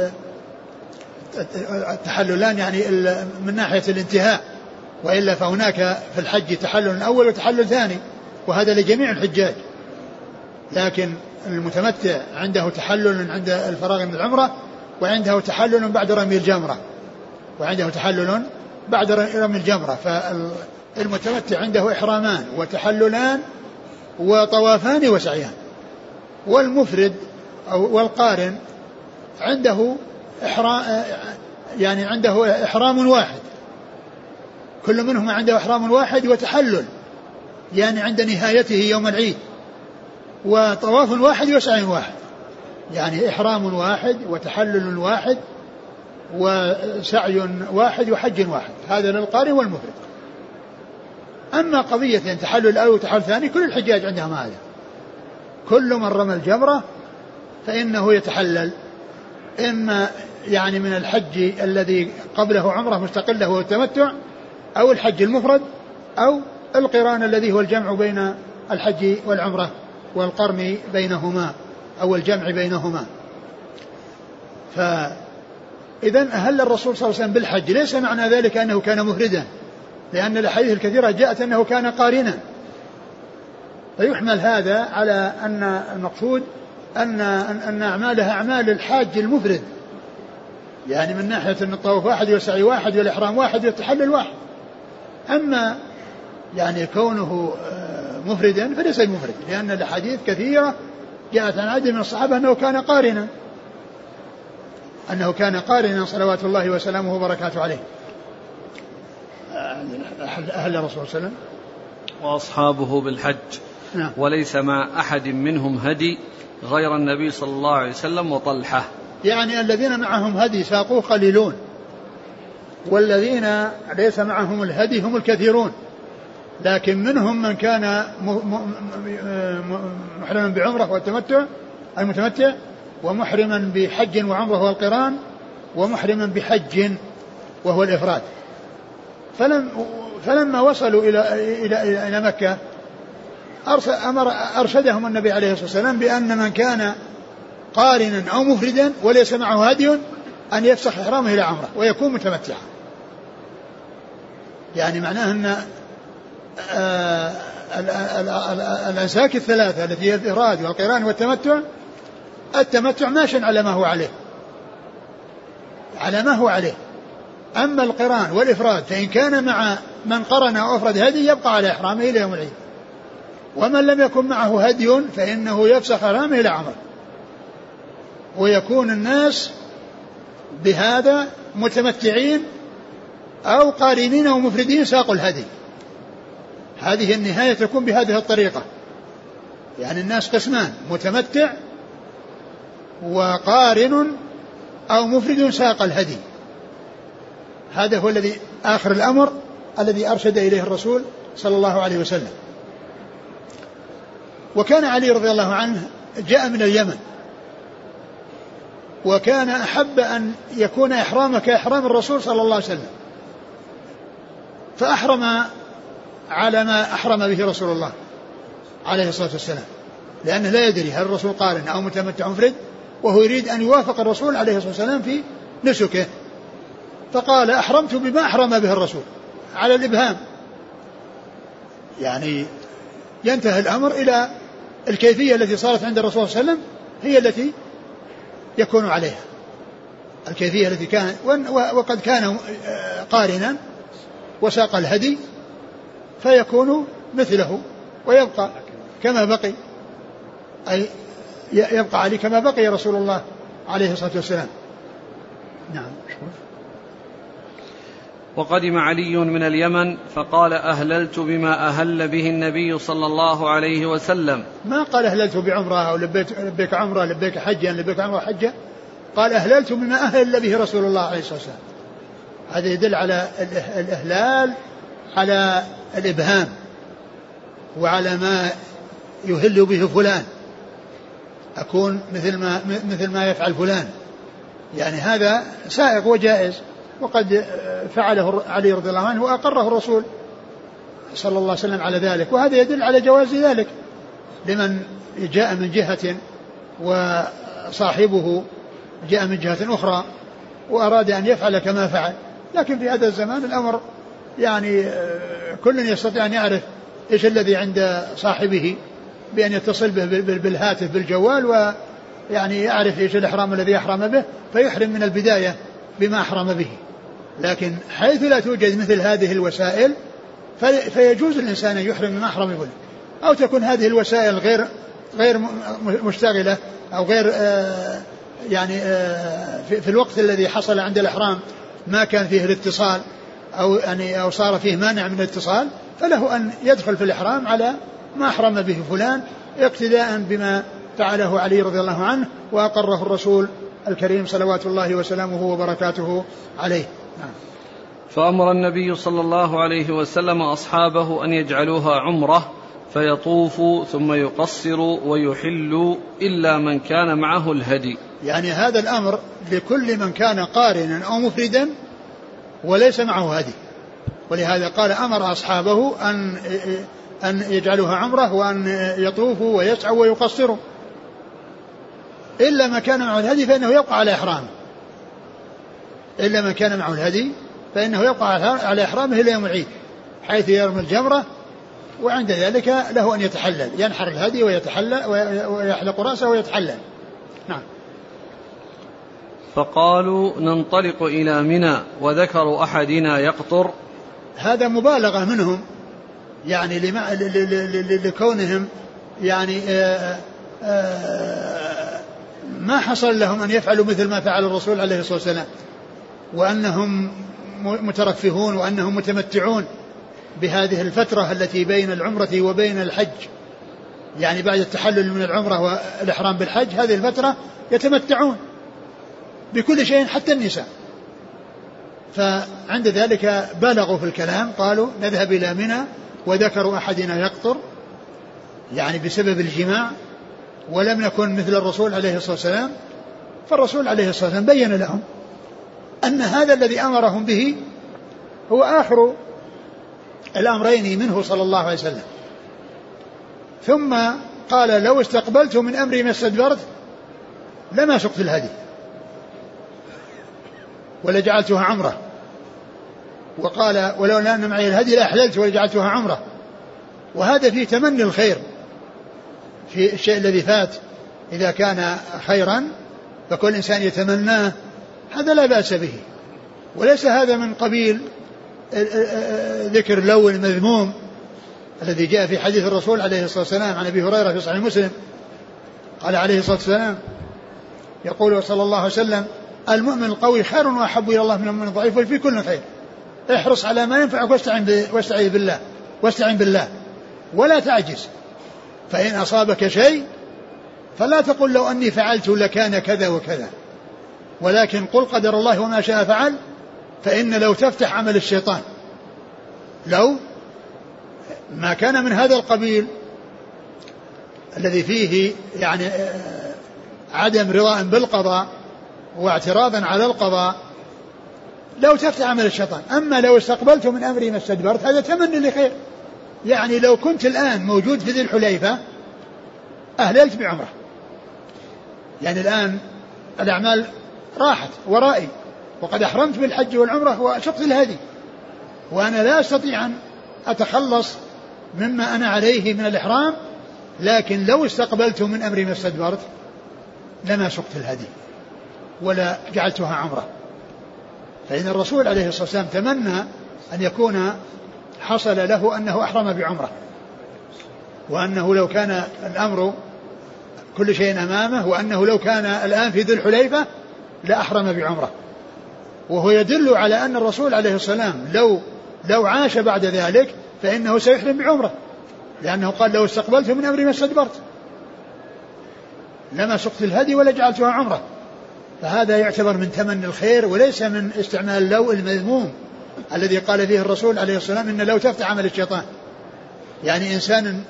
S2: التحللان يعني من ناحية الانتهاء، وإلا فهناك في الحج تحلل أول وتحلل ثاني، وهذا لجميع الحجاج. لكن المتمتع عنده تحلل عند الفراغ من العمرة، وعنده تحلل بعد رمي الجمرة، وعنده تحلل بعد رمي الجمرة. فالمتمتع عنده إحرامان وتحللان وطوافان وسعيان. والمفرد أو والقارن عنده إحرام، يعني عنده إحرام واحد، كل منهما عنده إحرام واحد وتحلل، يعني عند نهايته يوم العيد، وطواف واحد وسعي واحد، يعني إحرام واحد وتحلل واحد وسعي واحد وحج واحد. هذا للقارن والمفرد. أما قضية تحلل أول وتحلل ثاني كل الحجاج عندهم هذا، كل من رمى الجمرة فإنه يتحلل، إما يعني من الحج الذي قبله عمره مستقلة هو التمتع، أو الحج المفرد، أو القران الذي هو الجمع بين الحج والعمرة والقرن بينهما أو الجمع بينهما. فإذا أهل الرسول صلى الله عليه وسلم بالحج ليس معنى ذلك أنه كان مفردا، لأن الأحاديث الكثيرة جاءت أنه كان قارنا، فيحمل هذا على أن المقصود أن أن أعمالها أعمال الحاج المفرد، يعني من ناحية أن الطواف واحد والسعي واحد والإحرام واحد والتحلل واحد. أما يعني كونه مفردا فليس مفرد، لأن الأحاديث كثيرة جاءت عن عدد من الصحابة أنه كان قارنا، أنه كان قارنا صلوات الله وسلامه وبركاته عليه. أهل الرسول صلى الله عليه وسلم
S1: وأصحابه بالحج،
S2: نعم.
S1: وليس مع أحد منهم هدي غير النبي صلى الله عليه وسلم وطلحة،
S2: يعني الذين معهم هدي ساقوه قليلون، والذين ليس معهم الهدي هم الكثيرون. لكن منهم من كان محرما بعمرة والتمتع المتمتع، ومحرما بحج وعمرة والقران، ومحرما بحج وهو الإفراد. فلم فلما وصلوا إلى إلى إلى مكة أمر أرشدهم النبي عليه الصلاة والسلام بأن من كان قارنا أو مفردا وليس معه هدي أن يفسخ إحرامه إلى عمرة ويكون متمتعا. يعني معناه أن آه الأنساك الثلاثة التي هي الإفراد والقران والتمتع، التمتع ماشٍ على ما هو عليه على ما هو عليه أما القران والإفراد فإن كان مع من قرن أو أفرد هدي يبقى على إحرامه إلى يوم العيد، ومن لم يكن معه هدي فإنه يفسخ إحرامه إلى عمرة، ويكون الناس بهذا متمتعين أو قارنين أو مفردين ساقوا الهدي. هذه النهاية تكون بهذه الطريقة، يعني الناس قسمان، متمتع وقارن أو مفرد ساق الهدي. هذا هو الذي آخر الأمر الذي أرشد إليه الرسول صلى الله عليه وسلم. وكان علي رضي الله عنه جاء من اليمن، وكان أحب أن يكون إحرامك إحرام الرسول صلى الله عليه وسلم، فأحرم على ما أحرم به رسول الله عليه الصلاة والسلام، لأنه لا يدري هل الرسول قارن أو متمتع مفرد، وهو يريد أن يوافق الرسول عليه الصلاة والسلام في نسكه، فقال أحرمت بما أحرم به الرسول على الإبهام، يعني ينتهي الأمر إلى الكيفية التي صارت عند الرسول صلى الله عليه وسلم هي التي يكون عليها، الكيفية التي كان، وقد كان قارنا وساق الهدي فيكون مثله ويبقى كما بقي، أي يبقى عليه كما بقي رسول الله عليه الصلاة والسلام. نعم.
S1: وقدم علي من اليمن فقال أهللت بما أهل به النبي صلى الله عليه وسلم.
S2: ما قال أهللت بعمرة أو لبيك, لبيك عمرة لبيك حجا لبيك عمرة حجا، قال أهللت بما أهل به رسول الله عليه الصلاة والسلام. هذا يدل على الإهلال على الإبهام وعلى ما يهل به فلان، أكون مثل ما, مثل ما يفعل فلان، يعني هذا سائغ وجائز، وقد فعله علي رضي الله عنه وأقره الرسول صلى الله عليه وسلم على ذلك، وهذا يدل على جواز ذلك لمن جاء من جهة وصاحبه جاء من جهة أخرى وأراد أن يفعل كما فعل. لكن في هذا الزمان الأمر يعني كل يستطيع أن يعرف إيش الذي عند صاحبه بأن يتصل به بالهاتف بالجوال، ويعني يعرف إيش الإحرام الذي أحرم به فيحرم من البداية بما أحرم به. لكن حيث لا توجد مثل هذه الوسائل فيجوز الإنسان أن يحرم بما أحرم به، أو تكون هذه الوسائل غير غير مشتغلة أو غير آه يعني آه في, في الوقت الذي حصل عند الإحرام ما كان فيه الاتصال أو يعني أو صار فيه مانع من الاتصال، فله أن يدخل في الإحرام على ما أحرم به فلان اقتداء بما فعله علي رضي الله عنه وأقره الرسول الكريم صلوات الله وسلامه وبركاته عليه. نعم.
S1: فأمر النبي صلى الله عليه وسلم أصحابه أن يجعلوها عمرة فيطوفوا ثم يقصروا ويحلوا إلا من كان معه الهدي.
S2: يعني هذا الأمر لكل من كان قارنا أو مفردا وليس معه هدي، ولهذا قال أمر أصحابه أن أن يجعلوها عمرة وأن يطوفوا ويسعوا ويقصروا إلا ما كان معه الهدي فإنه يبقى على إحرامه، إلا من كان معه الهدي فإنه يبقى على إحرامه إلى يوم العيد حيث يرمي الجمرة، وعند ذلك له أن يتحلل، ينحر الهدي ويتحلل ويحلق رأسه ويتحلل. نعم.
S1: فقالوا ننطلق إلى منى وذكر أحدنا يقطر.
S2: هذا مبالغة منهم يعني لكونهم يعني آآ آآ ما حصل لهم أن يفعلوا مثل ما فعل الرسول عليه الصلاة والسلام، وأنهم مترفهون وأنهم متمتعون بهذه الفترة التي بين العمرة وبين الحج، يعني بعد التحلل من العمرة والإحرام بالحج هذه الفترة يتمتعون بكل شيء حتى النساء، فعند ذلك بالغوا في الكلام، قالوا نذهب إلى منى وذكروا أحدنا يقطر، يعني بسبب الجماع، ولم نكن مثل الرسول عليه الصلاة والسلام. فالرسول عليه الصلاة والسلام بين لهم أن هذا الذي أمرهم به هو آخر الأمرين منه صلى الله عليه وسلم، ثم قال لو استقبلت من أمري ما استدبرت لما سقت الهدي ولجعلتها عمرة، وقال ولولا أن معي الهدي لأحللت ولجعلتها عمرة. وهذا فيه تمني الخير في الشيء الذي فات، إذا كان خيرا فكل إنسان يتمناه هذا لا بأس به، وليس هذا من قبيل ذكر لو المذموم الذي جاء في حديث الرسول عليه الصلاة والسلام عن أبي هريرة في صحيح مسلم قال عليه الصلاة والسلام يقول صلى الله عليه وسلم المؤمن القوي خير وأحب إلى الله من المؤمن الضعيف وفي كل خير، احرص على ما ينفعك واستعن واستعين بالله واستعين بالله ولا تعجز، فإن أصابك شيء فلا تقل لو أني فعلت لكان كذا وكذا، ولكن قل قدر الله وما شاء فعل، فإن لو تفتح عمل الشيطان، لو ما كان من هذا القبيل الذي فيه يعني عدم رضاء بالقضاء واعتراضا على القضاء لو تفتح عمل الشيطان. أما لو استقبلت من أمري ما استدبرت هذا تمني لخير. يعني لو كنت الآن موجود في ذي الحليفة أهللت بعمره، يعني الآن الأعمال راحت ورائي وقد أحرمت بالحج والعمرة وشقت الهدي، وأنا لا أستطيع أن أتخلص مما أنا عليه من الإحرام، لكن لو استقبلت من أمري ما استدبرت لما سقت الهدي ولا جعلتها عمرة. فإن الرسول عليه الصلاة والسلام تمنى أن يكون حصل له أنه أحرم بعمرة، وأنه لو كان الأمر كل شيء أمامه، وأنه لو كان الآن في ذي الحليفة لأحرم بعمرة. وهو يدل على أن الرسول عليه الصلاة والسلام لو لو عاش بعد ذلك فإنه سيحرم بعمرة، لأنه قال لو استقبلت من أمري ما استدبرت لما سقت الهدي ولا جعلتها عمرة. فهذا يعتبر من تمني الخير وليس من استعمال لو المذموم الذي قال فيه الرسول عليه الصلاة والسلام إن لو تفتح عمل الشيطان. يعني إنسان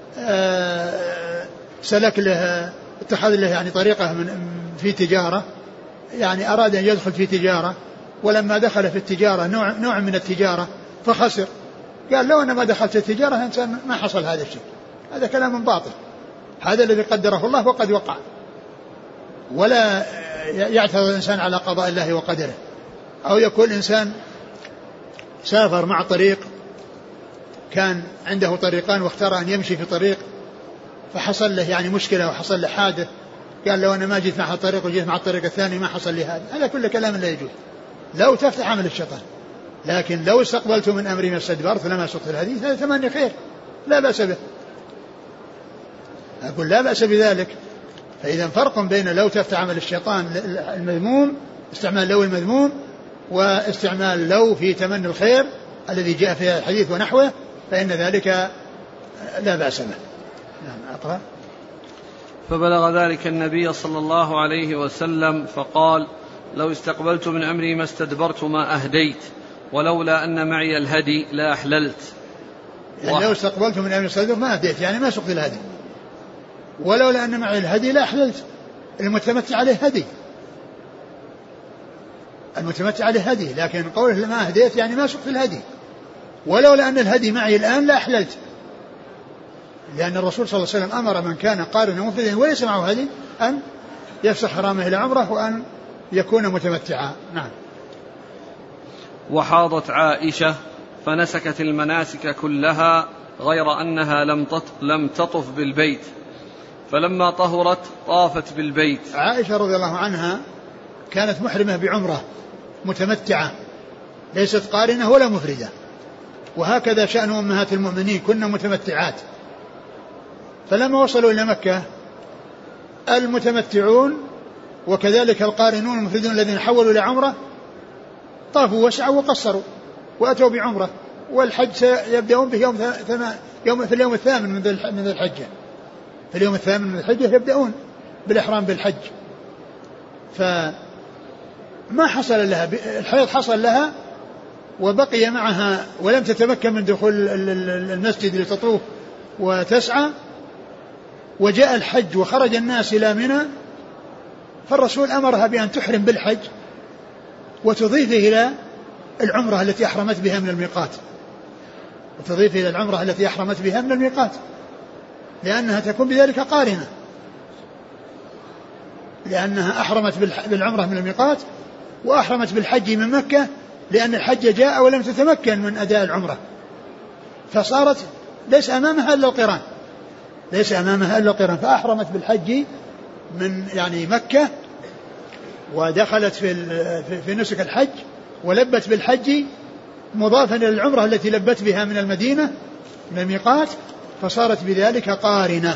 S2: سلك له اتخذ له يعني طريقة من في تجارة، يعني أراد أن يدخل في تجارة، ولما دخل في التجارة نوع, نوع من التجارة فخسر، قال لو أنا ما دخلت التجارة إنسان ما حصل هذا الشيء. هذا كلام باطل، هذا الذي قدره الله وقد وقع، ولا يعترض الإنسان على قضاء الله وقدره. أو يكون إنسان سافر مع طريق، كان عنده طريقان واختار أن يمشي في طريق فحصل له يعني مشكلة وحصل له حادث، قال لو أنا ما جيت مع الطريق وجيت مع الطريق الثاني ما حصل لي هذا. هذا كل كلام لا يجوز. لو تفتح عمل الشيطان، لكن لو استقبلت من أمري ما استدبرت لما سقت الحديث هذا تمني خير لا بأس به، أقول لا بأس بذلك. فإذا فرق بين لو تفتح عمل الشيطان المذموم، استعمال لو المذموم، واستعمال لو في تمني الخير الذي جاء في الحديث ونحوه، فإن ذلك لا بأس به. نعم أقرأ.
S1: فبلغ ذلك النبي صلى الله عليه وسلم فقال لو استقبلت من أمري ما استدبرت ما أهديت ولولا أن معي الهدي لا أحللت.
S2: يعني لو استقبلت من أمري استدبرت ما أهديت يعني ما سقت الهدي، ولولا أن معي الهدي لا أحللت. المتمتع عليه هدي، المتمتع عليه هدي، لكن قوله ما أهديت يعني ما سقت الهدي. ولولا أن الهدي معي الآن لا أحللت، لأن الرسول صلى الله عليه وسلم أمر من كان قارنا مفردا وليس معه هدي أن يفسخ حرامه إلى عمره وأن يكون متمتعا. نعم.
S1: وحاضت عائشة فنسكت المناسك كلها غير أنها لم لم تطف بالبيت، فلما طهرت طافت بالبيت.
S2: عائشة رضي الله عنها كانت محرمة بعمرة متمتعة ليست قارنة ولا مفردة، وهكذا شأن أمهات المؤمنين كنا متمتعات. فلما وصلوا إلى مكة المتمتعون وكذلك القارنون المفردون الذين حولوا إلى عمرة طافوا وسعوا وقصروا وأتوا بعمرة، والحج سيبدأون به يوم يوم في اليوم الثامن من ذي الحجة، في اليوم الثامن من الحجة يبدأون بالإحرام بالحج. فما حصل لها الحيض، حصل لها وبقي معها ولم تتمكن من دخول المسجد لتطوف وتسعى، وجاء الحج وخرج الناس إلى منى، فالرسول أمرها بأن تحرم بالحج وتضيف إلى العمرة التي أحرمت بها من الميقات، وتضيف إلى العمرة التي أحرمت بها من الميقات، لأنها تكون بذلك قارنة، لأنها أحرمت بالعمرة من الميقات وأحرمت بالحج من مكة، لأن الحج جاء ولم تتمكن من أداء العمرة، فصارت ليس أمامها إلا القران، ليس أمامها إلا القران، فأحرمت بالحج من يعني مكة ودخلت في في نسك الحج ولبت بالحج مضافا إلى العمرة التي لبت بها من المدينة من الميقات، فصارت بذلك قارنة.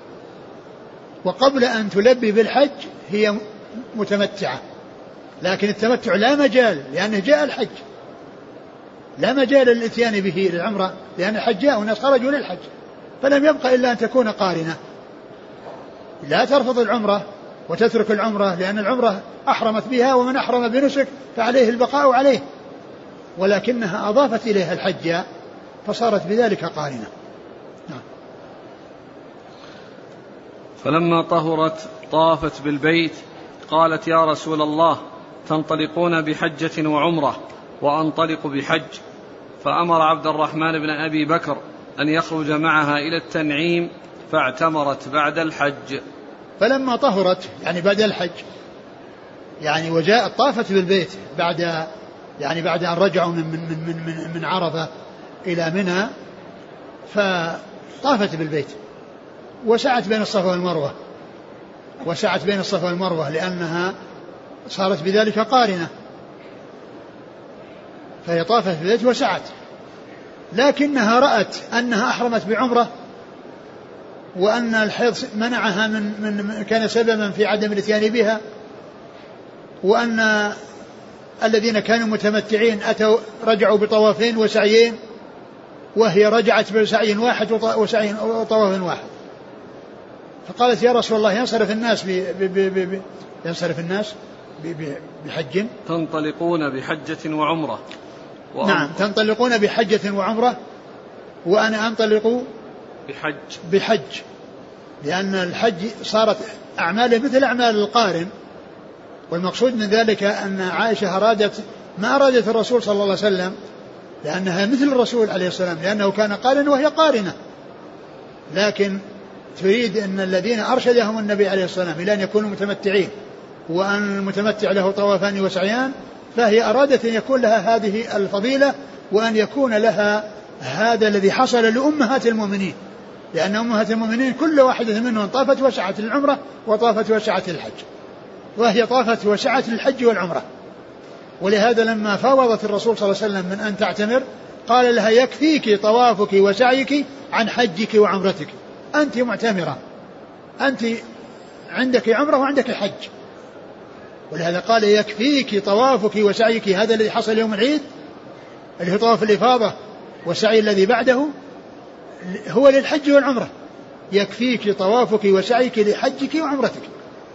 S2: وقبل أن تلبي بالحج هي متمتعة، لكن التمتع لا مجال لأنه جاء الحج، لا مجال للإتيان به للعمرة لأن الحج جاء والناس خرجوا للحج، فلم يبقى إلا أن تكون قارنة. لا ترفض العمرة وتترك العمرة، لأن العمرة أحرمت بها، ومن أحرم بنسك فعليه البقاء عليه، ولكنها أضافت إليها الحج فصارت بذلك قارنة.
S1: فلما طهرت طافت بالبيت فقالت يا رسول الله تنطلقون بحجة وعمرة وأنطلق بحج، فأمر عبد الرحمن بن أبي بكر أن يخرج معها إلى التنعيم فاعتمرت بعد الحج.
S2: فلما طهرت يعني بعد الحج يعني وجاءت طافت بالبيت بعد يعني بعد أن رجعوا من من من من, من عرفة إلى منى، فطافت بالبيت وسعت بين الصفا والمروة وسعت بين الصفا والمروة لأنها صارت بذلك قارنة، فهي طافت بالبيت وسعت، لكنها رأت أنها أحرمت بعمرة وأن الحيض منعها من, من كان سببا في عدم الاتيان بها، وأن الذين كانوا متمتعين أتوا رجعوا بطوافين وسعيين وهي رجعت بسعي واحد وسعي وطواف واحد. فقالت يا رسول الله ينصرف الناس ب ب ب ب ينصرف الناس بحج
S1: تنطلقون بحجة وعمرة
S2: و... نعم تنطلقون بحجة وعمرة وأنا أنطلق
S1: بحج
S2: بحج لأن الحج صارت أعماله مثل أعمال القارن، والمقصود من ذلك أن عائشة أرادت ما أرادت الرسول صلى الله عليه وسلم لأنها مثل الرسول عليه السلام لأنه كان قارن وهي قارنة، لكن تريد أن الذين أرشدهم النبي عليه السلام إلى أن يكونوا متمتعين وأن المتمتع له طوافان وسعيان، فهي أرادت أن يكون لها هذه الفضيلة وأن يكون لها هذا الذي حصل لأمهات المؤمنين، لأن أمهات المؤمنين كل واحدة منهم طافت وسعت للعمرة وطافت وسعت للحج، وهي طافت وسعت للحج والعمرة. ولهذا لما فاوضت الرسول صلى الله عليه وسلم من أن تعتمر قال لها يكفيك طوافك وسعيك عن حجك وعمرتك، أنت معتمرة، أنت عندك عمرة وعندك حج. ولهذا قال يكفيك طوافك وسعيك، هذا الذي حصل يوم العيد اللي هو طواف الإفاضة والسعي الذي بعده هو للحج والعمرة، يكفيك طوافك وسعيك لحجك وعمرتك،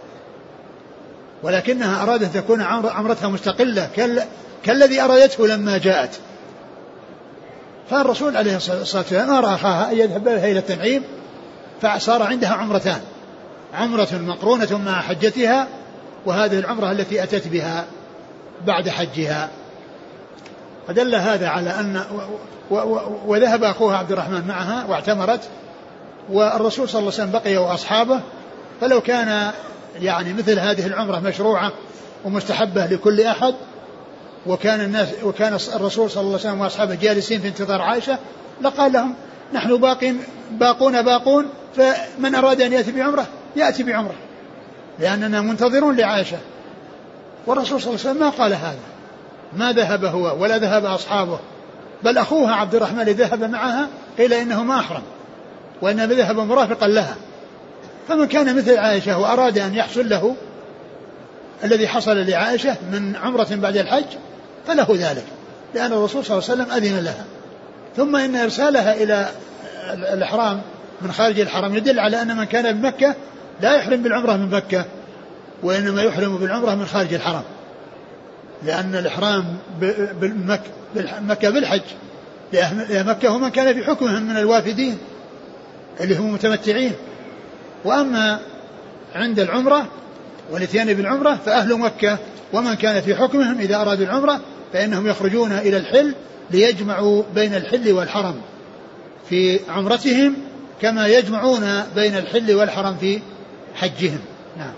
S2: ولكنها أرادت أن تكون عمرتها مستقلة كالذي أرادته لما جاءت. فالرسول عليه الصلاة والسلام أرى أخاها أن يذهب بها إلى التنعيم، فصار عندها عمرتان، عمرة مقرونة مع حجتها وهذه العمرة التي أتت بها بعد حجها. فدل هذا على أن و و وذهب أخوها عبد الرحمن معها واعتمرت، والرسول صلى الله عليه وسلم بقي وأصحابه، فلو كان يعني مثل هذه العمرة مشروعة ومستحبة لكل أحد وكان الناس وكان الرسول صلى الله عليه وسلم وأصحابه جالسين في انتظار عائشة لقال لهم نحن باقين باقون باقون، فمن أراد أن يأتي بعمرة يأتي بعمرة لأننا منتظرون لعائشة. والرسول صلى الله عليه وسلم ما قال هذا، ما ذهب هو ولا ذهب أصحابه، بل أخوها عبد الرحمن ذهب معها قيل إنه ما أحرم وإنما ذهب مرافقا لها. فمن كان مثل عائشة وأراد أن يحصل له الذي حصل لعائشة من عمرة بعد الحج فله ذلك، لأن الرسول صلى الله عليه وسلم أذن لها. ثم إن إرسالها إلى الإحرام من خارج الحرم يدل على أن من كان بمكة لا يحرم بالعمرة من مكة وإنما يحرم بالعمرة من خارج الحرم، لأن الإحرام بمكة بالحج لمكة ومن كان في حكمهم من الوافدين اللي هم متمتعين. وأما عند العمرة والاتيان بالعمرة فأهل مكة ومن كان في حكمهم إذا أرادوا العمرة فإنهم يخرجون إلى الحل ليجمعوا بين الحل والحرم في عمرتهم كما يجمعون بين الحل والحرم في حجهم. نعم.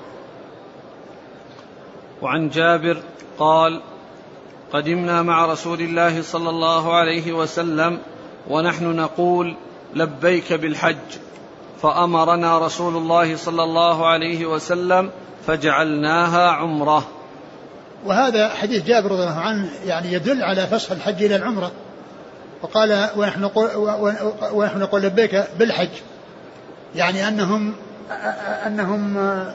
S1: وعن جابر قال قدمنا مع رسول الله صلى الله عليه وسلم ونحن نقول لبيك بالحج، فأمرنا رسول الله صلى الله عليه وسلم فجعلناها عمرة.
S2: وهذا حديث جابر رضي الله عنه يعني يدل على فسخ الحج إلى العمرة. وقال ونحن نقول, ونحن نقول لبيك بالحج، يعني أنهم أنهم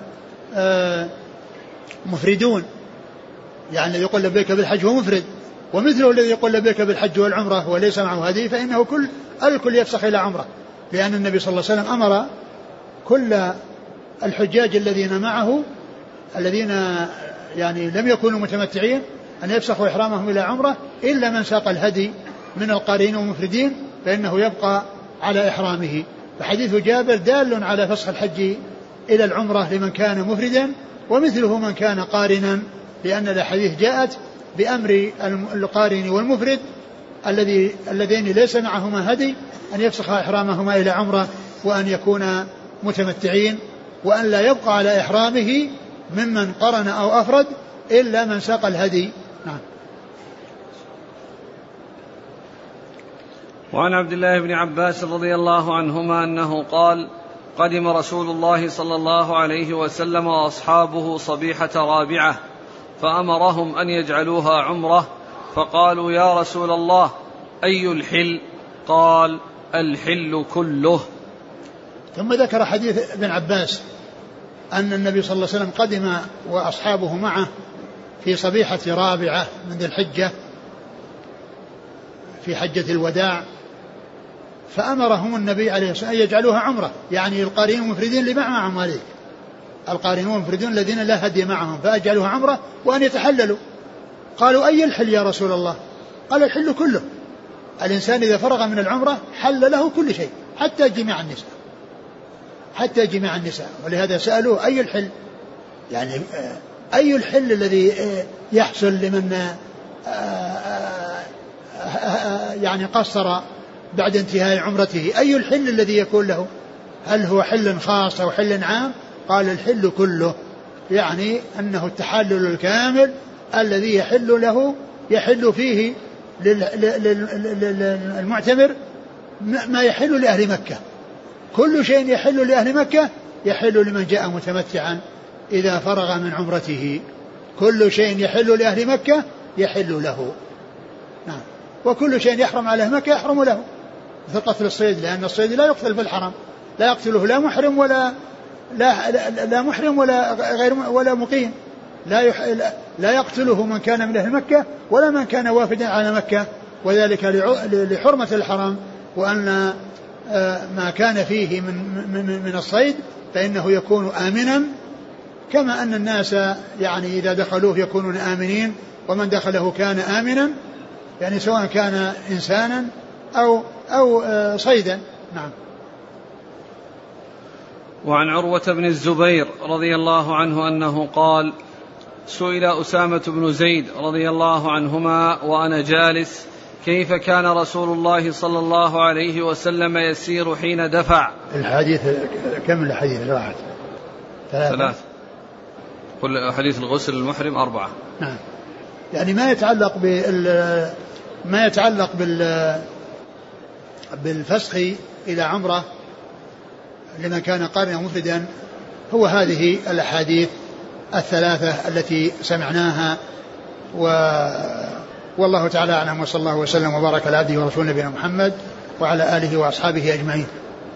S2: مفردون، يعني الذي يقول لبيك بالحج هو مفرد، ومثله الذي يقول لبيك بالحج والعمرة وليس معه هدي فإنه كل الكل يفسخ إلى عمرة، لأن النبي صلى الله عليه وسلم أمر كل الحجاج الذين معه الذين يعني لم يكونوا متمتعين أن يفسخوا إحرامهم إلى عمرة إلا من ساق الهدي من القارين والمفردين فإنه يبقى على إحرامه. فحديث جابر دال على فسخ الحج إلى العمرة لمن كان مفردا ومثله من كان قارنا، لأن الأحاديث جاءت بأمر القارن والمفرد الذي اللذين ليس معهما هدي أن يفسخ إحرامهما إلى عمرة وأن يكونا متمتعين، وأن لا يبقى على إحرامه ممن قرن أو أفرد إلا من ساق الهدي. نعم.
S1: وعن عبد الله بن عباس رضي الله عنهما أنه قال: قدم رسول الله صلى الله عليه وسلم وأصحابه صبيحة رابعة فأمرهم أن يجعلوها عمرة، فقالوا: يا رسول الله أي الحل؟ قال: الحل كله.
S2: ثم ذكر حديث ابن عباس أن النبي صلى الله عليه وسلم قدم وأصحابه معه في صبيحة رابعة من ذي الحجة في حجة الوداع، فأمرهم النبي عليه الصلاة والسلام أن يجعلوها عمرة، يعني القارنين المفردين اللي معهم عليه، القارنون المفردون الذين لا هدي معهم، فأجعلوها عمرة وأن يتحللوا. قالوا: أي الحل يا رسول الله؟ قال: الحل كله. الإنسان إذا فرغ من العمرة حل له كل شيء حتى جميع النساء، حتى جميع النساء. ولهذا سألوه: أي الحل؟ يعني أي الحل الذي يحصل لمن يعني قصر بعد انتهاء عمرته؟ أي الحل الذي يكون له؟ هل هو حل خاص أو حل عام؟ قال: الحل كله، يعني أنه التحلل الكامل الذي يحل له يحل فيه للمعتمر ما يحل لأهل مكة. كل شيء يحل لأهل مكة يحل لمن جاء متمتعا إذا فرغ من عمرته. كل شيء يحل لأهل مكة يحل له. نعم. وكل شيء يحرم على مكة يحرم له، مثل قتل الصيد، لأن الصيد لا يقتل في الحرم، لا يقتله لا محرم ولا لا, لا, لا محرم ولا غير ولا مقيم، لا, يح لا يقتله من كان من أهل مكة ولا من كان وافدا على مكة، وذلك لحرمة الحرم، وأن ما كان فيه من, من, من الصيد فإنه يكون آمنا، كما أن الناس يعني إذا دخلوه يكونون آمنين، ومن دخله كان آمنا، يعني سواء كان إنسانا أو, أو صيدا. نعم.
S1: وعن عروة بن الزبير رضي الله عنه أنه قال: سئل أسامة بن زيد رضي الله عنهما وأنا جالس: كيف كان رسول الله صلى الله عليه وسلم يسير حين دفع؟
S2: الحديث كم الحديث راحت؟
S1: ثلاثة. ثلاث. كل حديث الغسل المحرم أربعة.
S2: نعم. يعني ما يتعلق بال ما يتعلق بال بالفسخ إلى عمرة لمن كان قارنا مفردا هو هذه الأحاديث الثلاثة التي سمعناها، و والله تعالى أعلم، وصلى الله وسلم وبارك على عبده ورسوله نبينا محمد وعلى آله وأصحابه أجمعين.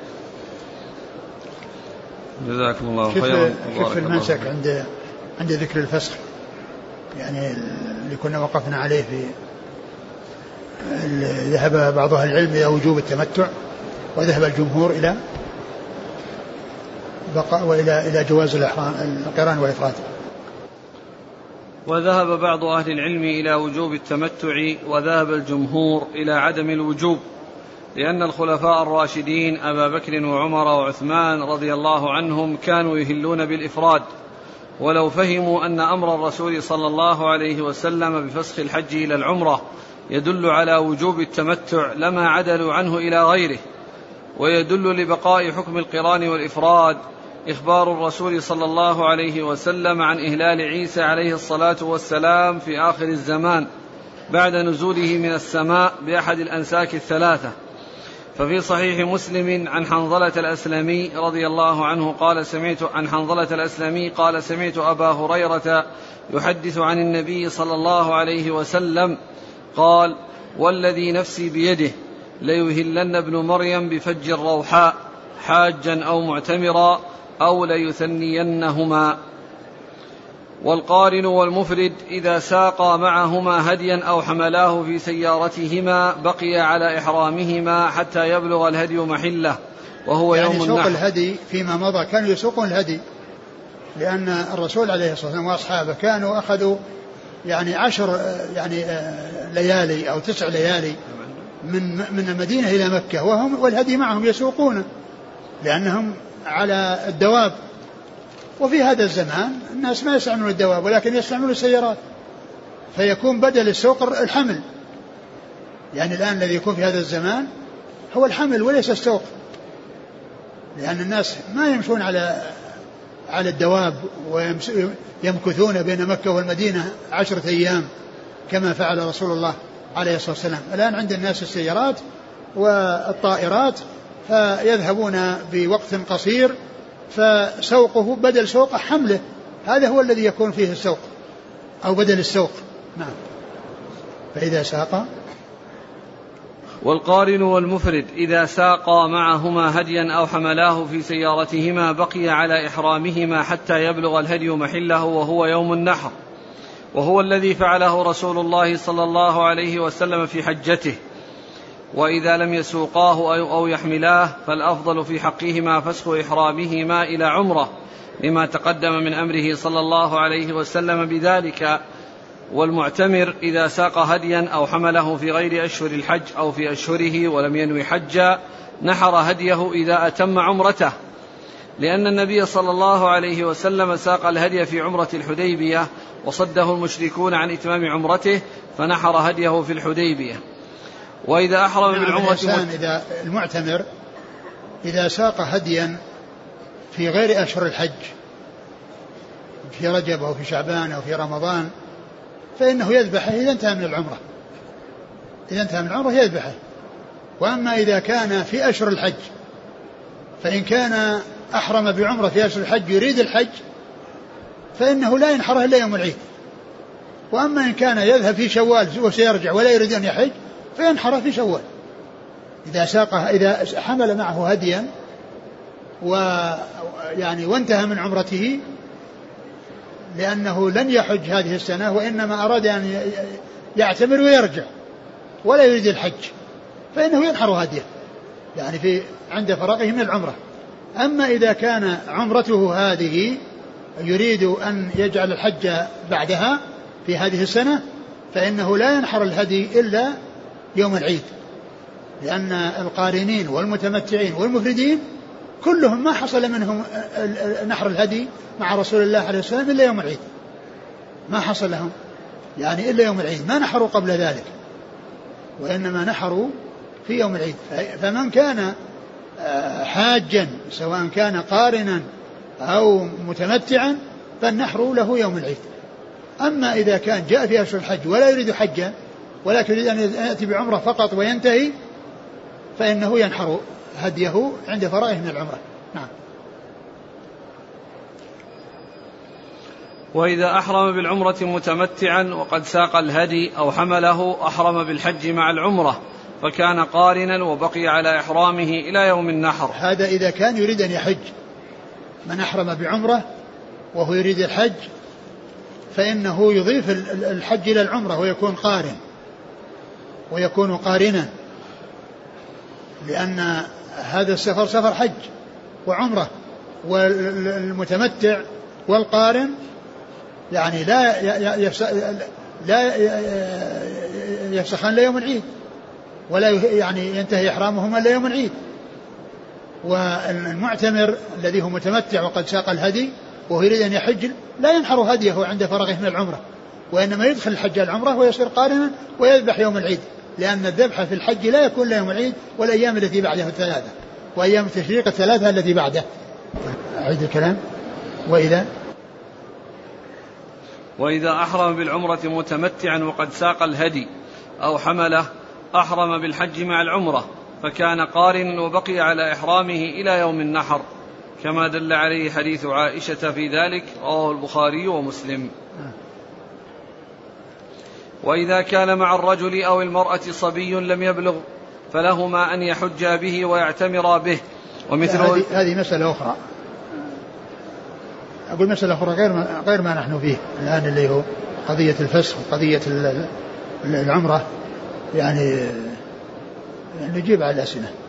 S1: جزاكم الله خيرا.
S2: كيف المنسك عند عند ذكر الفسخ، يعني اللي كنا وقفنا عليه في ذهب بعض أهل العلم إلى وجوب التمتع، وذهب الجمهور إلى بقاء وإلى إلى جواز القران والإفراد.
S1: وذهب بعض أهل العلم إلى وجوب التمتع، وذهب الجمهور إلى عدم الوجوب، لأن الخلفاء الراشدين أبا بكر وعمر وعثمان رضي الله عنهم كانوا يهلون بالإفراد، ولو فهموا أن أمر الرسول صلى الله عليه وسلم بفسخ الحج إلى العمرة يدل على وجوب التمتع لما عدلوا عنه إلى غيره. ويدل لبقاء حكم القران والإفراد إخبار الرسول صلى الله عليه وسلم عن إهلال عيسى عليه الصلاة والسلام في آخر الزمان بعد نزوله من السماء بأحد الأنساك الثلاثة. ففي صحيح مسلم عن حنظلة الأسلمي رضي الله عنه قال سمعت عن حنظلة الأسلمي قال سمعت أبا هريرة يحدث عن النبي صلى الله عليه وسلم قال: والذي نفسي بيده ليهلن ابن مريم بفج الروحاء حاجا أو معتمرا أو ليثنينهما. والقارن والمفرد إذا ساقا معهما هديا أو حملاه في سيارتهما بقي على إحرامهما حتى يبلغ الهدي محله وهو يعني يوم النحر.
S2: يعني سوق الهدي فيما مضى كانوا يسوقون الهدي، لأن الرسول عليه الصلاة والسلام وأصحابه كانوا أخذوا يعني عشر يعني ليالي أو تسع ليالي من من المدينة إلى مكة، وهم والهدي معهم يسوقونه لأنهم على الدواب، وفي هذا الزمان الناس ما يستعملون الدواب ولكن يستعملون السيارات، فيكون بدل السوق الحمل. يعني الآن الذي يكون في هذا الزمان هو الحمل وليس السوق، لأن الناس ما يمشون على على الدواب ويمكثون بين مكة والمدينة عشرة أيام كما فعل رسول الله عليه الصلاة والسلام. الآن عند الناس السيارات والطائرات، فيذهبون بوقت قصير، فسوقه بدل سوق حمله، هذا هو الذي يكون فيه السوق أو بدل السوق. نعم. فإذا ساق
S1: والقارن والمفرد إذا ساقا معهما هديا أو حملاه في سيارتهما بقي على إحرامهما حتى يبلغ الهدي محله وهو يوم النحر، وهو الذي فعله رسول الله صلى الله عليه وسلم في حجته. وإذا لم يسوقاه أو يحملاه فالأفضل في حقهما فسخ إحرامهما إلى عمرة، لما تقدم من أمره صلى الله عليه وسلم بذلك. والمعتمر إذا ساق هديا أو حمله في غير أشهر الحج أو في أشهره ولم ينوي حجا نحر هديه إذا أتم عمرته، لأن النبي صلى الله عليه وسلم ساق الهدي في عمرة الحديبية وصده المشركون عن إتمام عمرته فنحر هديه في الحديبية. وإذا أحرم
S2: نعم
S1: بالعمرة
S2: الإنسان إذا المعتمر إذا ساق هديا في غير أشهر الحج في رجب أو في شعبان أو في رمضان فإنه يذبحه إذا انتهى من العمرة، إذا انتهى من العمرة يذبحه. وأما إذا كان في أشهر الحج فإن كان أحرم بعمرة في أشهر الحج يريد الحج فإنه لا ينحره إلا يوم العيد. وأما إن كان يذهب في شوال وسيرجع ولا يريد أن يحج فينحره في شوال. إذا ساقه إذا حمل معه هديا ويعني وانتهى من عمرته لأنه لن يحج هذه السنة وإنما أراد أن يعتمر ويرجع ولا يريد الحج فإنه ينحر هديه يعني في عند فراغه من العمرة. أما إذا كان عمرته هذه يريد أن يجعل الحج بعدها في هذه السنة فإنه لا ينحر الهدي إلا يوم العيد، لأن القارنين والمتمتعين والمفردين كلهم ما حصل منهم نحر الهدي مع رسول الله عليه السلام إلا يوم العيد، ما حصل لهم يعني إلا يوم العيد، ما نحروا قبل ذلك وإنما نحروا في يوم العيد. فمن كان حاجا سواء كان قارنا أو متمتعا فالنحر له يوم العيد. أما إذا كان جاء في أشهر الحج ولا يريد حجا ولكن يريد أن يأتي بعمرة فقط وينتهي فإنه ينحر هديه عند فرائه من العمرة. نعم.
S1: وإذا أحرم بالعمرة متمتعا وقد ساق الهدي أو حمله أحرم بالحج مع العمرة فكان قارنا وبقي على إحرامه إلى يوم النحر.
S2: هذا إذا كان يريد أن يحج، من أحرم بعمرة وهو يريد الحج فإنه يضيف الحج إلى العمرة ويكون قارن ويكون قارنا، لأن هذا السفر سفر حج وعمرة، والمتمتع والقارن يعني لا لا يفسخان لا يوم العيد ولا يعني ينتهي إحرامهما إلا يوم العيد. والمعتمر الذي هو متمتع وقد ساق الهدي وهو يريد أن يحج لا ينحر هديه عند فرغه من العمرة وإنما يدخل الحج العمرة ويصير قارنا ويذبح يوم العيد، لأن الذبح في الحج لا يكون إلا يوم العيد والأيام التي بعده الثلاثة وأيام التشريق الثلاثة التي بعده. أعيد الكلام. وإذا
S1: وإذا أحرم بالعمرة متمتعا وقد ساق الهدي أو حمله أحرم بالحج مع العمرة فكان قارنا وبقي على إحرامه إلى يوم النحر، كما دل عليه حديث عائشة في ذلك رواه البخاري ومسلم. وإذا كان مع الرجل أو المرأة صبي لم يبلغ فلهما أن يحجا به ويعتمرا به. ومثله
S2: هذه مسألة أخرى، أقول مسألة أخرى غير ما, غير ما نحن فيه الآن اللي هو قضية الفسخ وقضية العمرة، يعني نجيب على الأسئلة.